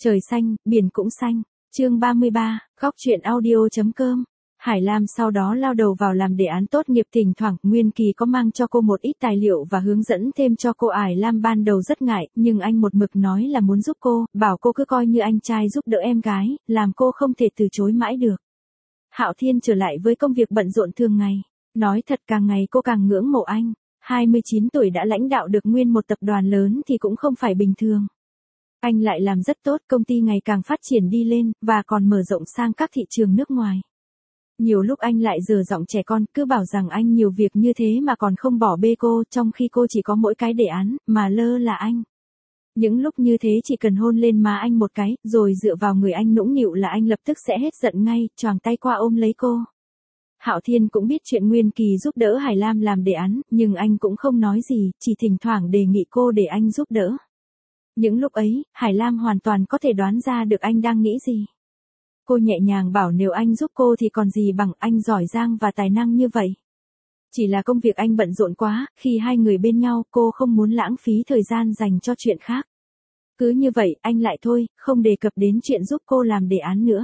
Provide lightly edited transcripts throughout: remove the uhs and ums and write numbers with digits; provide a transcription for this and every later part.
Trời xanh, biển cũng xanh. Chương 33, góc truyện audio.com. Hải Lam sau đó lao đầu vào làm đề án tốt nghiệp, thỉnh thoảng Nguyên Kỳ có mang cho cô một ít tài liệu và hướng dẫn thêm cho cô. Hải Lam ban đầu rất ngại, nhưng anh một mực nói là muốn giúp cô, bảo cô cứ coi như anh trai giúp đỡ em gái, làm cô không thể từ chối mãi được. Hạo Thiên trở lại với công việc bận rộn thường ngày. Nói thật càng ngày cô càng ngưỡng mộ anh. 29 tuổi đã lãnh đạo được nguyên một tập đoàn lớn thì cũng không phải bình thường. Anh lại làm rất tốt, công ty ngày càng phát triển đi lên, và còn mở rộng sang các thị trường nước ngoài. Nhiều lúc anh lại dở giọng trẻ con, cứ bảo rằng anh nhiều việc như thế mà còn không bỏ bê cô, trong khi cô chỉ có mỗi cái đề án, mà lơ là anh. Những lúc như thế chỉ cần hôn lên má anh một cái, rồi dựa vào người anh nũng nịu là anh lập tức sẽ hết giận ngay, choàng tay qua ôm lấy cô. Hạo Thiên cũng biết chuyện Nguyên Kỳ giúp đỡ Hải Lam làm đề án, nhưng anh cũng không nói gì, chỉ thỉnh thoảng đề nghị cô để anh giúp đỡ. Những lúc ấy, Hải Lam hoàn toàn có thể đoán ra được anh đang nghĩ gì. Cô nhẹ nhàng bảo nếu anh giúp cô thì còn gì bằng, anh giỏi giang và tài năng như vậy. Chỉ là công việc anh bận rộn quá, khi hai người bên nhau cô không muốn lãng phí thời gian dành cho chuyện khác. Cứ như vậy anh lại thôi, không đề cập đến chuyện giúp cô làm đề án nữa.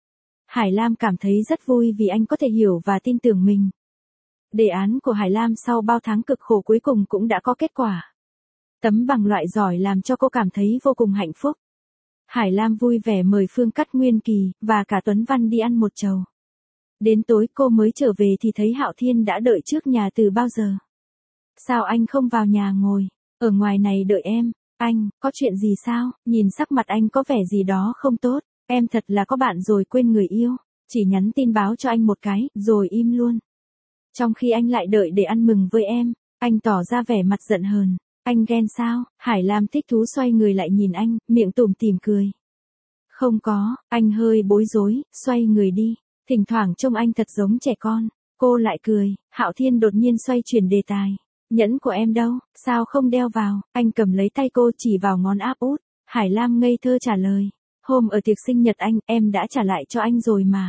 Hải Lam cảm thấy rất vui vì anh có thể hiểu và tin tưởng mình. Đề án của Hải Lam sau bao tháng cực khổ cuối cùng cũng đã có kết quả. Tấm bằng loại giỏi làm cho cô cảm thấy vô cùng hạnh phúc. Hải Lam vui vẻ mời Phương Cắt, Nguyên Kỳ, và cả Tuấn Văn đi ăn một chầu. Đến tối cô mới trở về thì thấy Hạo Thiên đã đợi trước nhà từ bao giờ. Sao anh không vào nhà ngồi, ở ngoài này đợi em? Anh, có chuyện gì sao? Nhìn sắc mặt anh có vẻ gì đó không tốt. Em thật là có bạn rồi quên người yêu. Chỉ nhắn tin báo cho anh một cái, rồi im luôn. Trong khi anh lại đợi để ăn mừng với em, anh tỏ ra vẻ mặt giận hờn. Anh ghen sao? Hải Lam thích thú xoay người lại nhìn anh, miệng tủm tỉm cười. Không có, anh hơi bối rối, xoay người đi. Thỉnh thoảng trông anh thật giống trẻ con. Cô lại cười. Hạo Thiên đột nhiên xoay chuyển đề tài. Nhẫn của em đâu, sao không đeo vào? Anh cầm lấy tay cô chỉ vào ngón áp út. Hải Lam ngây thơ trả lời. Hôm ở tiệc sinh nhật anh, em đã trả lại cho anh rồi mà.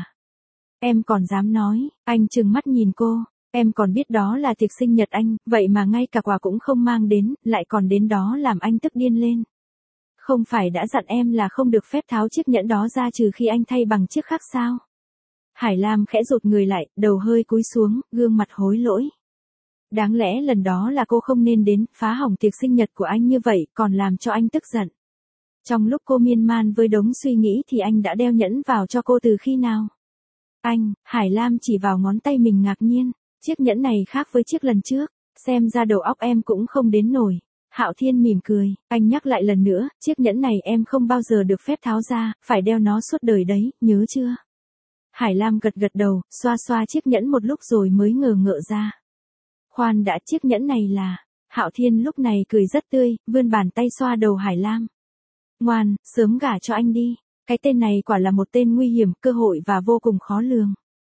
Em còn dám nói? Anh trừng mắt nhìn cô. Em còn biết đó là tiệc sinh nhật anh, vậy mà ngay cả quà cũng không mang đến, lại còn đến đó làm anh tức điên lên. Không phải đã dặn em là không được phép tháo chiếc nhẫn đó ra trừ khi anh thay bằng chiếc khác sao? Hải Lam khẽ rụt người lại, đầu hơi cúi xuống, gương mặt hối lỗi. Đáng lẽ lần đó là cô không nên đến, phá hỏng tiệc sinh nhật của anh như vậy, còn làm cho anh tức giận. Trong lúc cô miên man với đống suy nghĩ thì anh đã đeo nhẫn vào cho cô từ khi nào? Anh, Hải Lam chỉ vào ngón tay mình ngạc nhiên. Chiếc nhẫn này khác với chiếc lần trước, xem ra đầu óc em cũng không đến nổi. Hạo Thiên mỉm cười, anh nhắc lại lần nữa, chiếc nhẫn này em không bao giờ được phép tháo ra, phải đeo nó suốt đời đấy, nhớ chưa? Hải Lam gật gật đầu, xoa xoa chiếc nhẫn một lúc rồi mới ngờ ngợ ra. Khoan đã, chiếc nhẫn này là... Hạo Thiên lúc này cười rất tươi, vươn bàn tay xoa đầu Hải Lam. Ngoan, sớm gả cho anh đi, cái tên này quả là một tên nguy hiểm, cơ hội và vô cùng khó lường.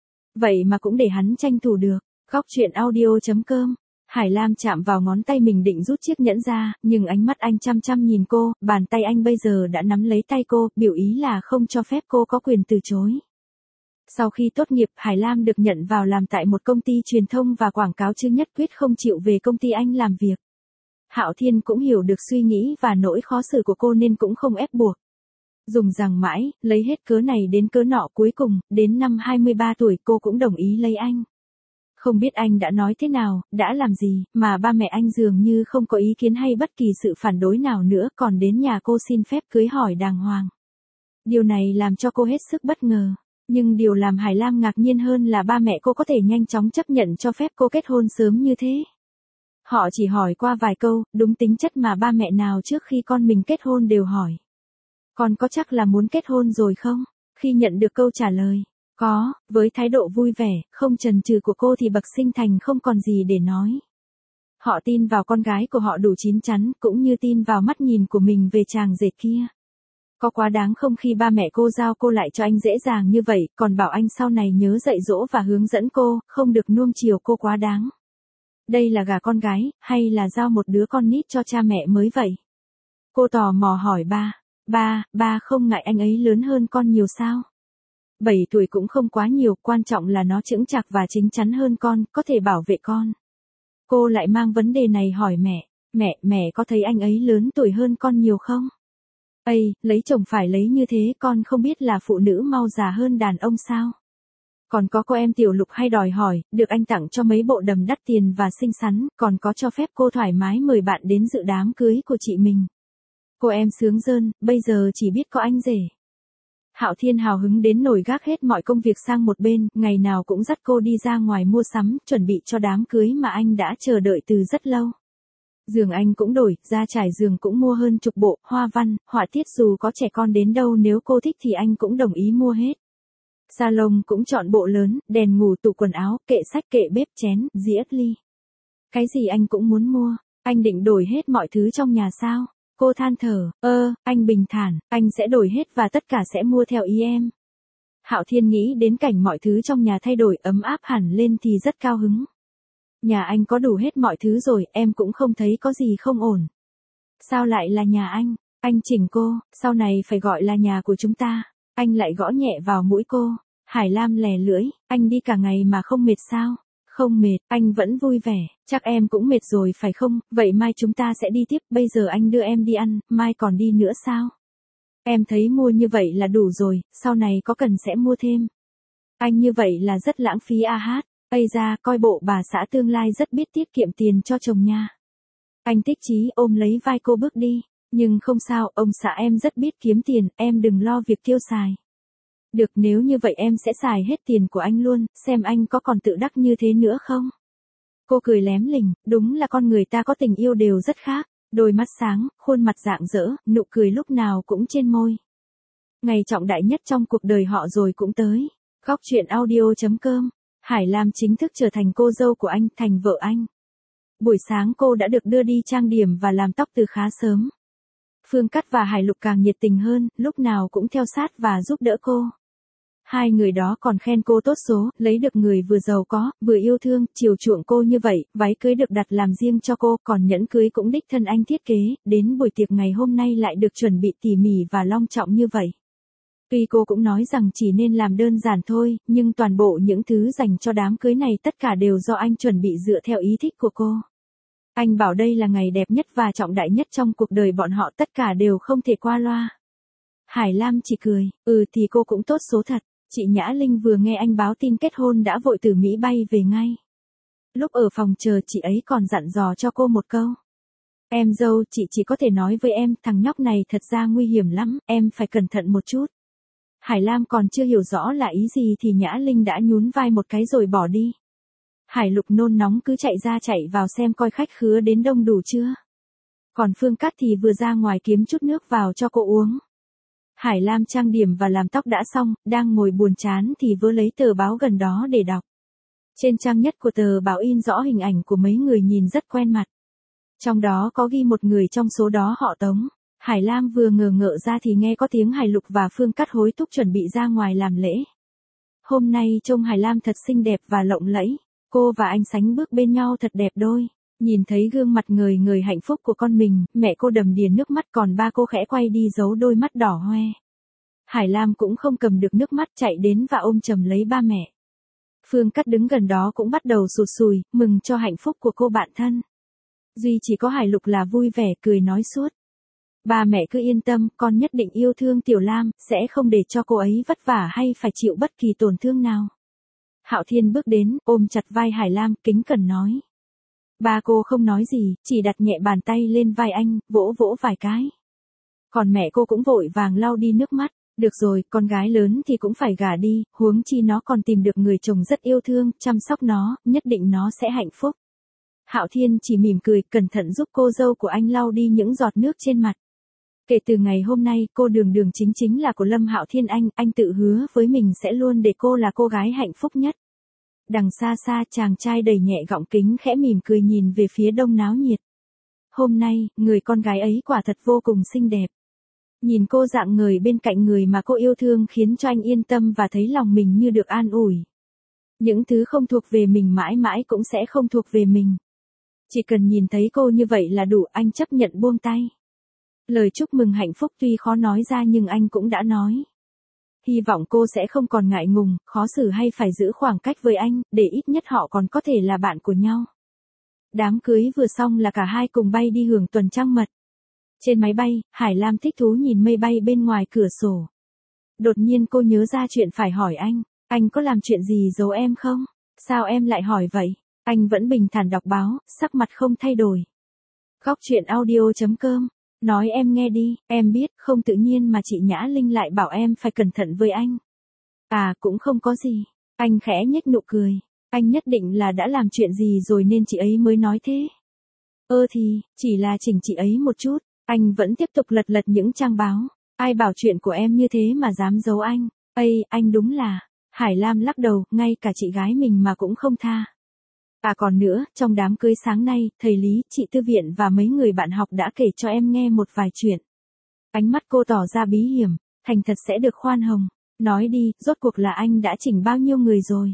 Vậy mà cũng để hắn tranh thủ được. Góc truyện audio.com. Hải Lam chạm vào ngón tay mình định rút chiếc nhẫn ra, nhưng ánh mắt anh chăm chăm nhìn cô, bàn tay anh bây giờ đã nắm lấy tay cô, biểu ý là không cho phép cô có quyền từ chối. Sau khi tốt nghiệp, Hải Lam được nhận vào làm tại một công ty truyền thông và quảng cáo chứ nhất quyết không chịu về công ty anh làm việc. Hạo Thiên cũng hiểu được suy nghĩ và nỗi khó xử của cô nên cũng không ép buộc. Dùng rằng mãi, lấy hết cớ này đến cớ nọ, cuối cùng, đến năm 23 tuổi cô cũng đồng ý lấy anh. Không biết anh đã nói thế nào, đã làm gì, mà ba mẹ anh dường như không có ý kiến hay bất kỳ sự phản đối nào nữa, còn đến nhà cô xin phép cưới hỏi đàng hoàng. Điều này làm cho cô hết sức bất ngờ. Nhưng điều làm Hải Lam ngạc nhiên hơn là ba mẹ cô có thể nhanh chóng chấp nhận cho phép cô kết hôn sớm như thế. Họ chỉ hỏi qua vài câu, đúng tính chất mà ba mẹ nào trước khi con mình kết hôn đều hỏi. Con có chắc là muốn kết hôn rồi không? Khi nhận được câu trả lời, có, với thái độ vui vẻ, không chần chừ của cô thì bậc sinh thành không còn gì để nói. Họ tin vào con gái của họ đủ chín chắn, cũng như tin vào mắt nhìn của mình về chàng rể kia. Có quá đáng không khi ba mẹ cô giao cô lại cho anh dễ dàng như vậy, còn bảo anh sau này nhớ dạy dỗ và hướng dẫn cô, không được nuông chiều cô quá đáng. Đây là gả con gái, hay là giao một đứa con nít cho cha mẹ mới vậy? Cô tò mò hỏi ba không ngại anh ấy lớn hơn con nhiều sao? 7 tuổi cũng không quá nhiều, quan trọng là nó chững chạc và chín chắn hơn con, có thể bảo vệ con. Cô lại mang vấn đề này hỏi mẹ có thấy anh ấy lớn tuổi hơn con nhiều không? Ây, lấy chồng phải lấy như thế, con không biết là phụ nữ mau già hơn đàn ông sao? Còn có cô em Tiểu Lục hay đòi hỏi, được anh tặng cho mấy bộ đầm đắt tiền và xinh xắn, còn có cho phép cô thoải mái mời bạn đến dự đám cưới của chị mình. Cô em sướng rơn, bây giờ chỉ biết có anh rể. Hạo Thiên hào hứng đến nổi gác hết mọi công việc sang một bên, ngày nào cũng dắt cô đi ra ngoài mua sắm, chuẩn bị cho đám cưới mà anh đã chờ đợi từ rất lâu. Giường anh cũng đổi, da trải giường cũng mua hơn chục bộ, hoa văn, họa tiết dù có trẻ con đến đâu nếu cô thích thì anh cũng đồng ý mua hết. Salon cũng chọn bộ lớn, đèn ngủ, tủ quần áo, kệ sách, kệ bếp, chén, dĩa, ly. Cái gì anh cũng muốn mua, anh định đổi hết mọi thứ trong nhà sao? Cô than thở, anh bình thản, anh sẽ đổi hết và tất cả sẽ mua theo ý em. Hạo Thiên nghĩ đến cảnh mọi thứ trong nhà thay đổi ấm áp hẳn lên thì rất cao hứng. Nhà anh có đủ hết mọi thứ rồi, em cũng không thấy có gì không ổn. Sao lại là nhà anh chỉnh cô, sau này phải gọi là nhà của chúng ta. Anh lại gõ nhẹ vào mũi cô. Hải Lam lè lưỡi, anh đi cả ngày mà không mệt sao? Không mệt, anh vẫn vui vẻ, chắc em cũng mệt rồi phải không? Vậy mai chúng ta sẽ đi tiếp, bây giờ anh đưa em đi ăn, mai còn đi nữa sao? Em thấy mua như vậy là đủ rồi, sau này có cần sẽ mua thêm. Anh như vậy là rất lãng phí a hát. Ây ra, coi bộ bà xã tương lai rất biết tiết kiệm tiền cho chồng nha. Anh tích chí ôm lấy vai cô bước đi. Nhưng không sao, ông xã em rất biết kiếm tiền, em đừng lo việc tiêu xài. Được, nếu như vậy em sẽ xài hết tiền của anh luôn, xem anh có còn tự đắc như thế nữa không? Cô cười lém lỉnh, đúng là con người ta có tình yêu đều rất khác. Đôi mắt sáng, khuôn mặt rạng rỡ, nụ cười lúc nào cũng trên môi. Ngày trọng đại nhất trong cuộc đời họ rồi cũng tới. Góc truyện audio.com. Hải Lam chính thức trở thành cô dâu của anh, thành vợ anh. Buổi sáng cô đã được đưa đi trang điểm và làm tóc từ khá sớm. Phương Cắt và Hải Lục càng nhiệt tình hơn, lúc nào cũng theo sát và giúp đỡ cô. Hai người đó còn khen cô tốt số, lấy được người vừa giàu có, vừa yêu thương, chiều chuộng cô như vậy, váy cưới được đặt làm riêng cho cô, còn nhẫn cưới cũng đích thân anh thiết kế, đến buổi tiệc ngày hôm nay lại được chuẩn bị tỉ mỉ và long trọng như vậy. Tuy cô cũng nói rằng chỉ nên làm đơn giản thôi, nhưng toàn bộ những thứ dành cho đám cưới này tất cả đều do anh chuẩn bị dựa theo ý thích của cô. Anh bảo đây là ngày đẹp nhất và trọng đại nhất trong cuộc đời bọn họ, tất cả đều không thể qua loa. Hải Lam chỉ cười, thì cô cũng tốt số thật. Chị Nhã Linh vừa nghe anh báo tin kết hôn đã vội từ Mỹ bay về ngay. Lúc ở phòng chờ chị ấy còn dặn dò cho cô một câu. Em dâu, chị chỉ có thể nói với em, thằng nhóc này thật ra nguy hiểm lắm, em phải cẩn thận một chút. Hải Lam còn chưa hiểu rõ là ý gì thì Nhã Linh đã nhún vai một cái rồi bỏ đi. Hải Lục nôn nóng cứ chạy ra chạy vào xem coi khách khứa đến đông đủ chưa. Còn Phương Cát thì vừa ra ngoài kiếm chút nước vào cho cô uống. Hải Lam trang điểm và làm tóc đã xong, đang ngồi buồn chán thì vớ lấy tờ báo gần đó để đọc. Trên trang nhất của tờ báo in rõ hình ảnh của mấy người nhìn rất quen mặt. Trong đó có ghi một người trong số đó họ Tống. Hải Lam vừa ngờ ngợ ra thì nghe có tiếng Hải Lục và Phương Cát hối thúc chuẩn bị ra ngoài làm lễ. Hôm nay trông Hải Lam thật xinh đẹp và lộng lẫy. Cô và anh sánh bước bên nhau thật đẹp đôi. Nhìn thấy gương mặt ngời ngời hạnh phúc của con mình, mẹ cô đầm đìa nước mắt còn ba cô khẽ quay đi giấu đôi mắt đỏ hoe. Hải Lam cũng không cầm được nước mắt chạy đến và ôm chầm lấy ba mẹ. Phương Cát đứng gần đó cũng bắt đầu sụt sùi, mừng cho hạnh phúc của cô bạn thân. Duy chỉ có Hải Lục là vui vẻ cười nói suốt. Ba mẹ cứ yên tâm, con nhất định yêu thương Tiểu Lam, sẽ không để cho cô ấy vất vả hay phải chịu bất kỳ tổn thương nào. Hạo Thiên bước đến, ôm chặt vai Hải Lam, kính cẩn nói. Ba cô không nói gì, chỉ đặt nhẹ bàn tay lên vai anh, vỗ vỗ vài cái. Còn mẹ cô cũng vội vàng lau đi nước mắt. Được rồi, con gái lớn thì cũng phải gả đi, huống chi nó còn tìm được người chồng rất yêu thương, chăm sóc nó, nhất định nó sẽ hạnh phúc. Hạo Thiên chỉ mỉm cười, cẩn thận giúp cô dâu của anh lau đi những giọt nước trên mặt. Kể từ ngày hôm nay, cô Đường Đường chính chính là của Lâm Hạo Thiên anh tự hứa với mình sẽ luôn để cô là cô gái hạnh phúc nhất. Đằng xa xa chàng trai đầy nhẹ gọng kính khẽ mỉm cười nhìn về phía đông náo nhiệt. Hôm nay, người con gái ấy quả thật vô cùng xinh đẹp. Nhìn cô dạng người bên cạnh người mà cô yêu thương khiến cho anh yên tâm và thấy lòng mình như được an ủi. Những thứ không thuộc về mình mãi mãi cũng sẽ không thuộc về mình. Chỉ cần nhìn thấy cô như vậy là đủ, anh chấp nhận buông tay. Lời chúc mừng hạnh phúc tuy khó nói ra nhưng anh cũng đã nói. Hy vọng cô sẽ không còn ngại ngùng, khó xử hay phải giữ khoảng cách với anh, để ít nhất họ còn có thể là bạn của nhau. Đám cưới vừa xong là cả hai cùng bay đi hưởng tuần trăng mật. Trên máy bay, Hải Lam thích thú nhìn mây bay bên ngoài cửa sổ. Đột nhiên cô nhớ ra chuyện phải hỏi anh có làm chuyện gì giấu em không? Sao em lại hỏi vậy? Anh vẫn bình thản đọc báo, sắc mặt không thay đổi. Góc chuyện audio.com, nói em nghe đi, em biết không tự nhiên mà chị Nhã Linh lại bảo em phải cẩn thận với anh. À cũng không có gì, anh khẽ nhếch nụ cười, anh nhất định là đã làm chuyện gì rồi nên chị ấy mới nói thế. Thì, chỉ là chỉnh chị ấy một chút, anh vẫn tiếp tục lật lật những trang báo, ai bảo chuyện của em như thế mà dám giấu anh, anh đúng là, Hải Lam lắc đầu, ngay cả chị gái mình mà cũng không tha. À còn nữa, trong đám cưới sáng nay, thầy Lý, chị Tư Viện và mấy người bạn học đã kể cho em nghe một vài chuyện. Ánh mắt cô tỏ ra bí hiểm, thành thật sẽ được khoan hồng. Nói đi, rốt cuộc là anh đã chỉnh bao nhiêu người rồi?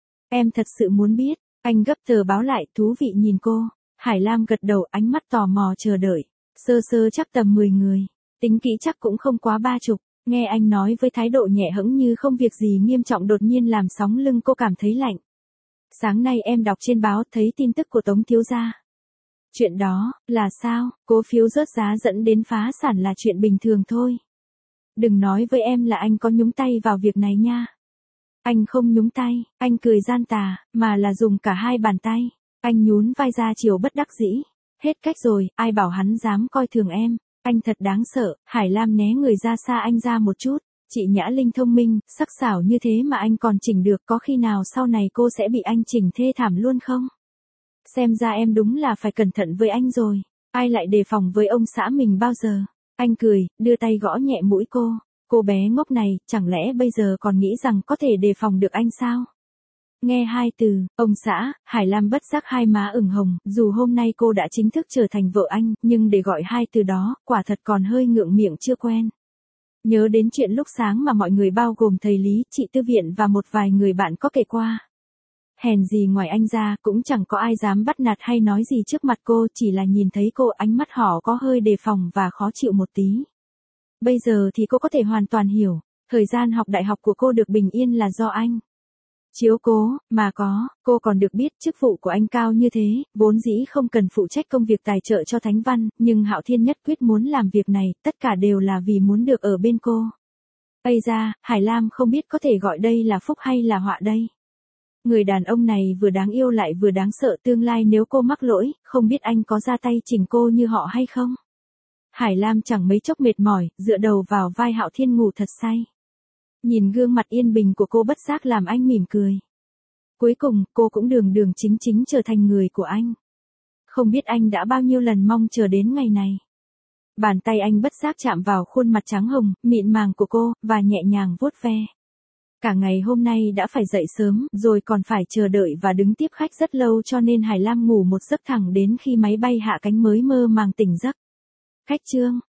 Em thật sự muốn biết, anh gấp tờ báo lại, thú vị nhìn cô. Hải Lam gật đầu, ánh mắt tò mò chờ đợi. Sơ sơ chắc tầm 10 người, tính kỹ chắc cũng không quá 30. Nghe anh nói với thái độ nhẹ hững như không việc gì nghiêm trọng đột nhiên làm sóng lưng cô cảm thấy lạnh. Sáng nay em đọc trên báo thấy tin tức của Tống thiếu gia. Chuyện đó, là sao? Cổ phiếu rớt giá dẫn đến phá sản là chuyện bình thường thôi. Đừng nói với em là anh có nhúng tay vào việc này nha. Anh không nhúng tay, anh cười gian tà, mà là dùng cả hai bàn tay. Anh nhún vai ra chiều bất đắc dĩ. Hết cách rồi, ai bảo hắn dám coi thường em. Anh thật đáng sợ. Hải Lam né người ra xa anh ra một chút. Chị Nhã Linh thông minh, sắc sảo như thế mà anh còn chỉnh được, có khi nào sau này cô sẽ bị anh chỉnh thê thảm luôn không? Xem ra em đúng là phải cẩn thận với anh rồi. Ai lại đề phòng với ông xã mình bao giờ? Anh cười, đưa tay gõ nhẹ mũi cô. Cô bé ngốc này, chẳng lẽ bây giờ còn nghĩ rằng có thể đề phòng được anh sao? Nghe hai từ, ông xã, Hải Lam bất giác hai má ửng hồng, dù hôm nay cô đã chính thức trở thành vợ anh, nhưng để gọi hai từ đó, quả thật còn hơi ngượng miệng chưa quen. Nhớ đến chuyện lúc sáng mà mọi người bao gồm thầy Lý, chị Tư Viện và một vài người bạn có kể qua. Hèn gì ngoài anh ra, cũng chẳng có ai dám bắt nạt hay nói gì trước mặt cô, chỉ là nhìn thấy cô ánh mắt họ có hơi đề phòng và khó chịu một tí. Bây giờ thì cô có thể hoàn toàn hiểu, thời gian học đại học của cô được bình yên là do anh chiếu cố, mà cô còn được biết chức vụ của anh cao như thế, vốn dĩ không cần phụ trách công việc tài trợ cho Thánh Văn, nhưng Hạo Thiên nhất quyết muốn làm việc này, tất cả đều là vì muốn được ở bên cô. Ây ra, Hải Lam không biết có thể gọi đây là phúc hay là họa đây. Người đàn ông này vừa đáng yêu lại vừa đáng sợ, tương lai nếu cô mắc lỗi, không biết anh có ra tay chỉnh cô như họ hay không. Hải Lam chẳng mấy chốc mệt mỏi, dựa đầu vào vai Hạo Thiên ngủ thật say. Nhìn gương mặt yên bình của cô bất giác làm anh mỉm cười. Cuối cùng, cô cũng đường đường chính chính trở thành người của anh. Không biết anh đã bao nhiêu lần mong chờ đến ngày này. Bàn tay anh bất giác chạm vào khuôn mặt trắng hồng, mịn màng của cô, và nhẹ nhàng vuốt ve. Cả ngày hôm nay đã phải dậy sớm, rồi còn phải chờ đợi và đứng tiếp khách rất lâu cho nên Hải Lam ngủ một giấc thẳng đến khi máy bay hạ cánh mới mơ màng tỉnh giấc. Khách Trương,